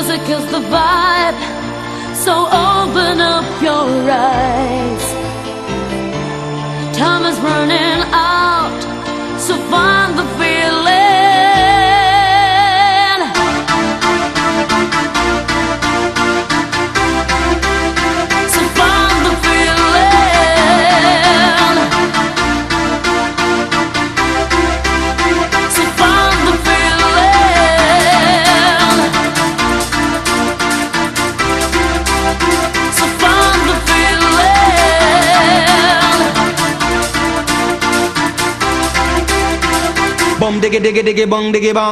Music is the vibe, so open up your eyes. Time is running out, so find the feeling. So find the feeling. So find the feeling. So find the feeling. Bum diggy diggy diggy bong diggy bong.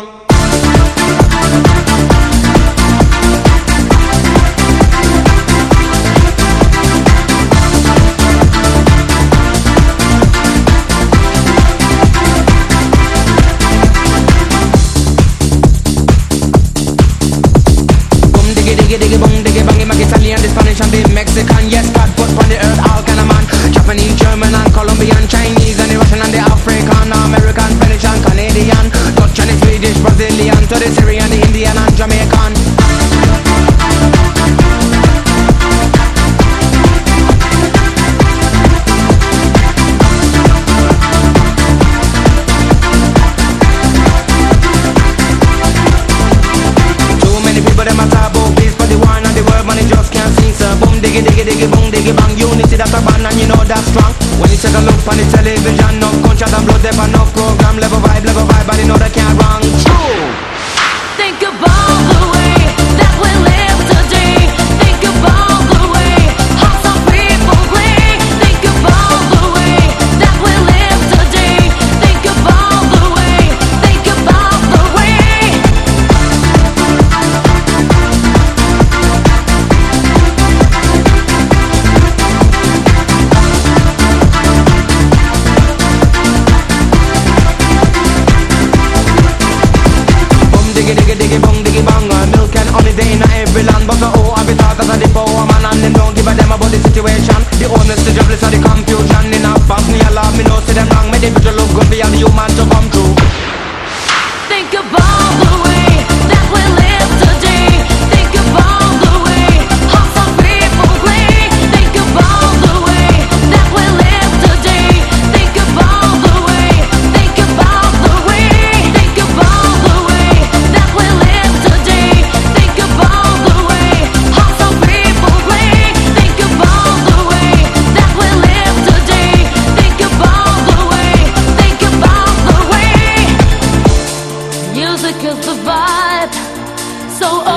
Bum diggy diggy diggy bong diggy bong. I'm Italian, the Spanish and the Mexican. Yes, God put on the earth all kind of man. Japanese, German and Colombian, Chinese and the Russian and the African, American, Spanish and Canadian, Dutch and the Swedish, Brazilian, to the Syrian, the Indian and Jamaican. Too many people them a taboo, please for the one and the word, man, it just can't sing, sir. Boom diggy diggy diggy boom diggy bang. Unity that's a band and you know that's strong. When you take a look on the television, no gunshot and blood, there no program, level vibe, but you know they can't wrong. True. Think about the way that we live today. Think about the way how some people play. Think about the way that we live today. Think about the way. Think about the way. Diggy diggy diggy bong diggy bang. Milk and honey they in every land. But the oh I be thought as a the power man. And them don't give a damn about the situation. The owners, the jobless or the confusion. In a pass me a love, me know see them wrong. Me the future look good for all the human to come true. Think about the way that we live today. Think about the way how some people play. Think about the way that we live today. Think about the way. Think about the way. Think about the way that we live today. Think about the way how some people play. Think about the way that we live today. Think about the way. Think about the way. Music is the vibe, so